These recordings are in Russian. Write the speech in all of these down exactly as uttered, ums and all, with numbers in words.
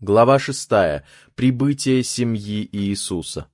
Глава шестая. Прибытие семьи Иисуса.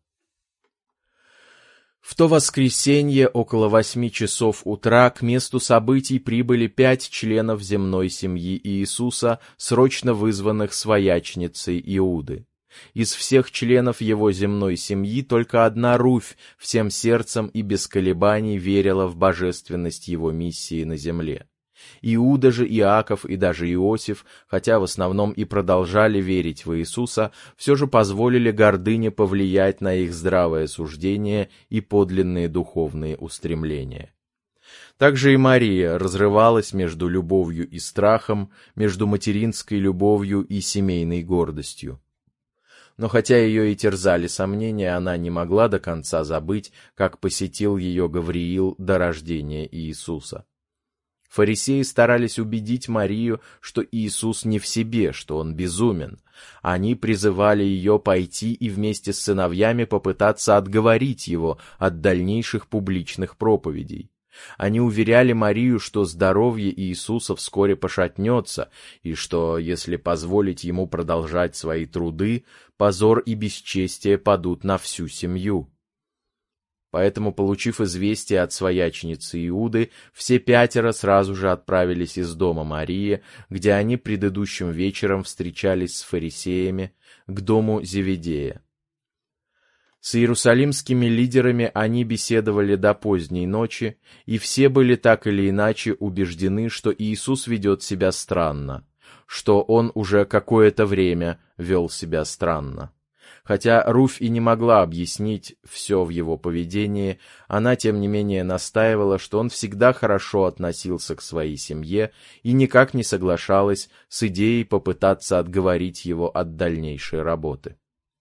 В то воскресенье около восьми часов утра к месту событий прибыли пять членов земной семьи Иисуса, срочно вызванных своячницей Иуды. Из всех членов его земной семьи только одна Руфь всем сердцем и без колебаний верила в божественность его миссии на земле. Иуда же, Иаков и даже Иосиф, хотя в основном и продолжали верить в Иисуса, все же позволили гордыне повлиять на их здравое суждение и подлинные духовные устремления. Также и Мария разрывалась между любовью и страхом, между материнской любовью и семейной гордостью. Но хотя ее и терзали сомнения, она не могла до конца забыть, как посетил ее Гавриил до рождения Иисуса. Фарисеи старались убедить Марию, что Иисус не в себе, что он безумен. Они призывали ее пойти и вместе с сыновьями попытаться отговорить его от дальнейших публичных проповедей. Они уверяли Марию, что здоровье Иисуса вскоре пошатнется, и что, если позволить ему продолжать свои труды, позор и бесчестие падут на всю семью. Поэтому, получив известие от своячницы Иуды, все пятеро сразу же отправились из дома Марии, где они предыдущим вечером встречались с фарисеями, к дому Зеведея. С иерусалимскими лидерами они беседовали до поздней ночи, и все были так или иначе убеждены, что Иисус ведет себя странно, что он уже какое-то время вел себя странно. Хотя Руфь и не могла объяснить все в его поведении, она, тем не менее, настаивала, что он всегда хорошо относился к своей семье и никак не соглашалась с идеей попытаться отговорить его от дальнейшей работы.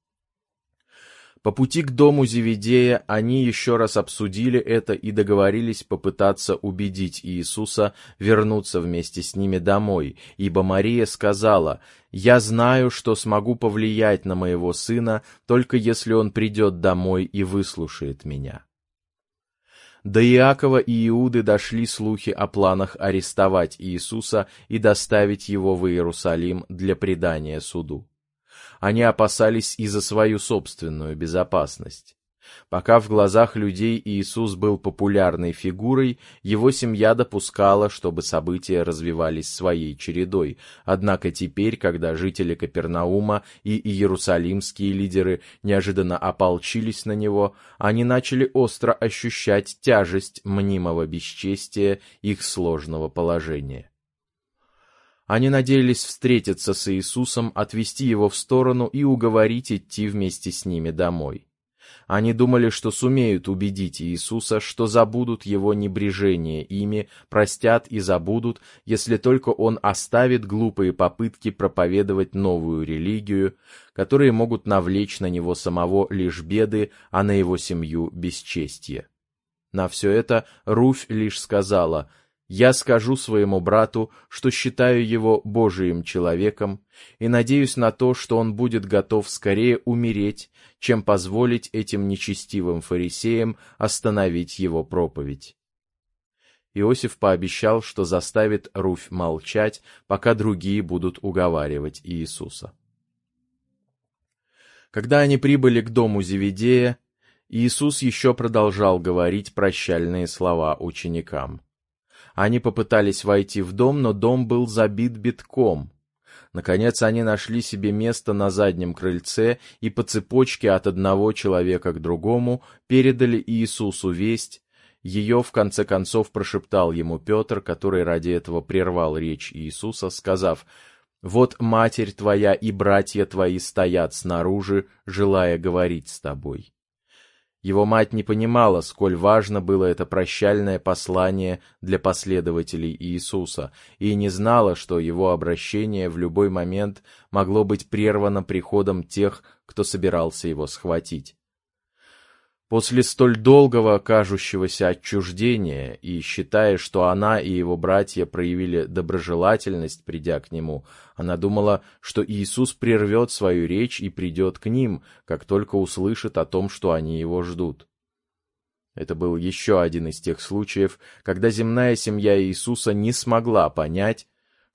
По пути к дому Зеведея они еще раз обсудили это и договорились попытаться убедить Иисуса вернуться вместе с ними домой, ибо Мария сказала: «Я знаю, что смогу повлиять на моего сына, только если он придет домой и выслушает меня». До Иакова и Иуды дошли слухи о планах арестовать Иисуса и доставить его в Иерусалим для предания суду. Они опасались и за свою собственную безопасность. Пока в глазах людей Иисус был популярной фигурой, его семья допускала, чтобы события развивались своей чередой. Однако теперь, когда жители Капернаума и иерусалимские лидеры неожиданно ополчились на него, они начали остро ощущать тяжесть мнимого бесчестия их сложного положения. Они надеялись встретиться с Иисусом, отвести его в сторону и уговорить идти вместе с ними домой. Они думали, что сумеют убедить Иисуса, что забудут его небрежение ими, простят и забудут, если только он оставит глупые попытки проповедовать новую религию, которые могут навлечь на него самого лишь беды, а на его семью бесчестье. На все это Руфь лишь сказала: «Я скажу своему брату, что считаю его Божиим человеком, и надеюсь на то, что он будет готов скорее умереть, чем позволить этим нечестивым фарисеям остановить его проповедь». Иосиф пообещал, что заставит Руфь молчать, пока другие будут уговаривать Иисуса. Когда они прибыли к дому Зеведея, Иисус еще продолжал говорить прощальные слова ученикам. Они попытались войти в дом, но дом был забит битком. Наконец они нашли себе место на заднем крыльце и по цепочке от одного человека к другому передали Иисусу весть. Ее, в конце концов, прошептал ему Петр, который ради этого прервал речь Иисуса, сказав: «Вот матерь твоя и братья твои стоят снаружи, желая говорить с тобой». Его мать не понимала, сколь важно было это прощальное послание для последователей Иисуса, и не знала, что его обращение в любой момент могло быть прервано приходом тех, кто собирался его схватить. После столь долгого кажущегося отчуждения, и считая, что она и его братья проявили доброжелательность, придя к нему, она думала, что Иисус прервет свою речь и придет к ним, как только услышит о том, что они его ждут. Это был еще один из тех случаев, когда земная семья Иисуса не смогла понять,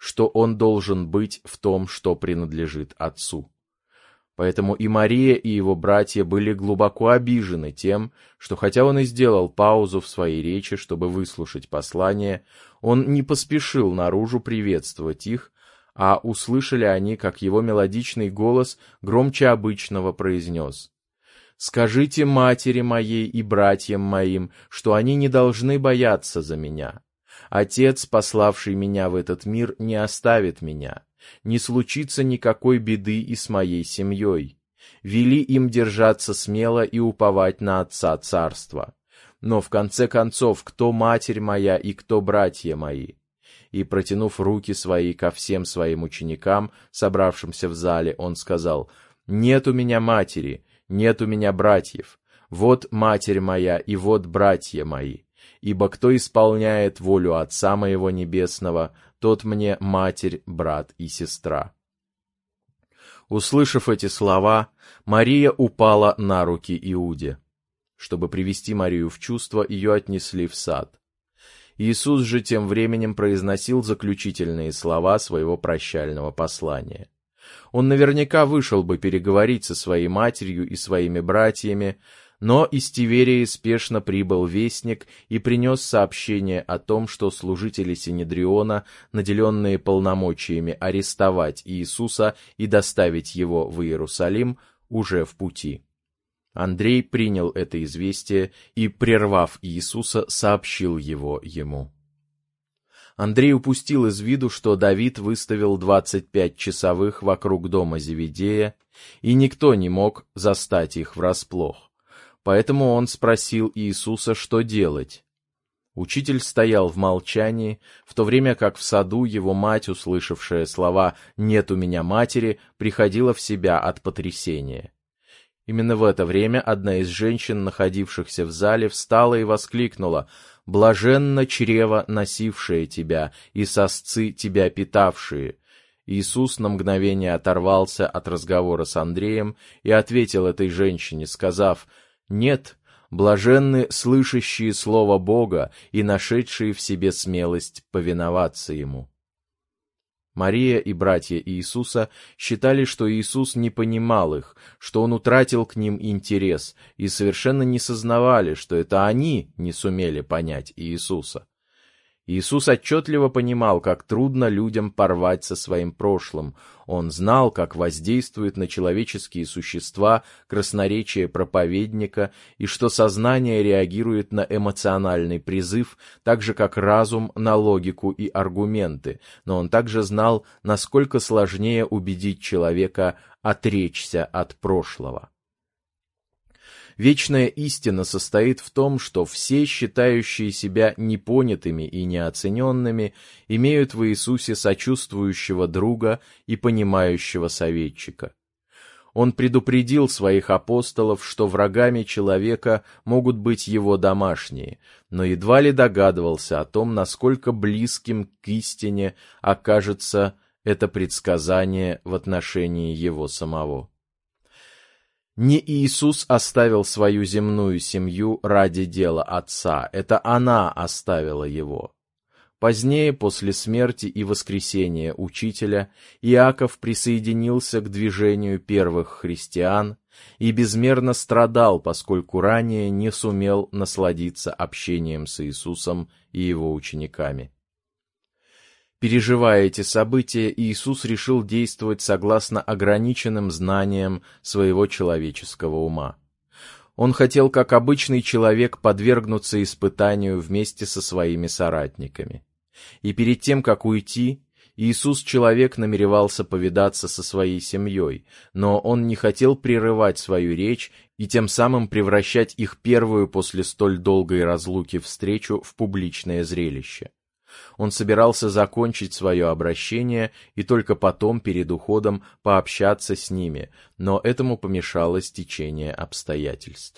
что он должен быть в том, что принадлежит Отцу. Поэтому и Мария, и его братья были глубоко обижены тем, что хотя он и сделал паузу в своей речи, чтобы выслушать послание, он не поспешил наружу приветствовать их, а услышали они, как его мелодичный голос громче обычного произнес: «Скажите матери моей и братьям моим, что они не должны бояться за меня. Отец, пославший меня в этот мир, не оставит меня. Не случится никакой беды и с моей семьей. Вели им держаться смело и уповать на Отца Царства. Но в конце концов, кто матерь моя и кто братья мои?» И, протянув руки свои ко всем своим ученикам, собравшимся в зале, он сказал: «Нет у меня матери, нет у меня братьев. Вот матерь моя и вот братья мои. Ибо кто исполняет волю Отца моего Небесного, тот мне матерь, брат и сестра». Услышав эти слова, Мария упала на руки Иуде. Чтобы привести Марию в чувство, ее отнесли в сад. Иисус же тем временем произносил заключительные слова своего прощального послания. Он наверняка вышел бы переговорить со своей матерью и своими братьями, но из Тиверии спешно прибыл вестник и принес сообщение о том, что служители Синедриона, наделенные полномочиями арестовать Иисуса и доставить его в Иерусалим, уже в пути. Андрей принял это известие и, прервав Иисуса, сообщил его ему. Андрей упустил из виду, что Давид выставил двадцать пять часовых вокруг дома Зеведея, и никто не мог застать их врасплох. Поэтому он спросил Иисуса, что делать. Учитель стоял в молчании, в то время как в саду его мать, услышавшая слова «нет у меня матери», приходила в себя от потрясения. Именно в это время одна из женщин, находившихся в зале, встала и воскликнула: «Блаженно чрево, носившее тебя, и сосцы тебя питавшие». Иисус на мгновение оторвался от разговора с Андреем и ответил этой женщине, сказав: «Нет, блаженны слышащие слово Бога и нашедшие в себе смелость повиноваться Ему». Мария и братья Иисуса считали, что Иисус не понимал их, что Он утратил к ним интерес, и совершенно не сознавали, что это они не сумели понять Иисуса. Иисус отчетливо понимал, как трудно людям порвать со своим прошлым. Он знал, как воздействует на человеческие существа красноречие проповедника, и что сознание реагирует на эмоциональный призыв, так же как разум на логику и аргументы, но он также знал, насколько сложнее убедить человека отречься от прошлого. Вечная истина состоит в том, что все, считающие себя непонятыми и неоцененными, имеют в Иисусе сочувствующего друга и понимающего советчика. Он предупредил своих апостолов, что врагами человека могут быть его домашние, но едва ли догадывался о том, насколько близким к истине окажется это предсказание в отношении его самого. Не Иисус оставил свою земную семью ради дела Отца, это она оставила его. Позднее, после смерти и воскресения Учителя, Иаков присоединился к движению первых христиан и безмерно страдал, поскольку ранее не сумел насладиться общением с Иисусом и его учениками. Переживая эти события, Иисус решил действовать согласно ограниченным знаниям своего человеческого ума. Он хотел, как обычный человек, подвергнуться испытанию вместе со своими соратниками. И перед тем, как уйти, Иисус-человек намеревался повидаться со своей семьей, но он не хотел прерывать свою речь и тем самым превращать их первую после столь долгой разлуки встречу в публичное зрелище. Он собирался закончить свое обращение и только потом, перед уходом, пообщаться с ними, но этому помешало стечение обстоятельств.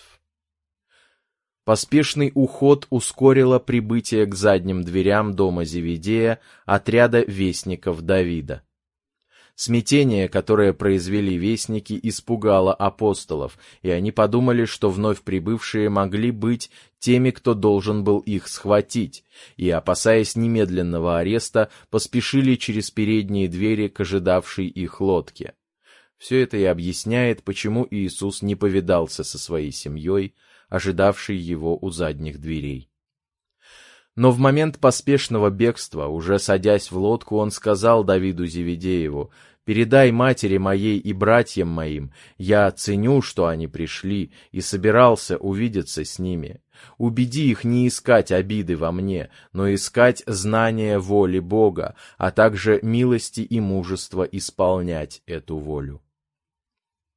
Поспешный уход ускорило прибытие к задним дверям дома Зеведея отряда вестников Давида. Смятение, которое произвели вестники, испугало апостолов, и они подумали, что вновь прибывшие могли быть теми, кто должен был их схватить, и, опасаясь немедленного ареста, поспешили через передние двери к ожидавшей их лодке. Все это и объясняет, почему Иисус не повидался со своей семьей, ожидавшей его у задних дверей. Но в момент поспешного бегства, уже садясь в лодку, он сказал Давиду Зеведееву: «Передай матери моей и братьям моим, я ценю, что они пришли, и собирался увидеться с ними. Убеди их не искать обиды во мне, но искать знания воли Бога, а также милости и мужества исполнять эту волю».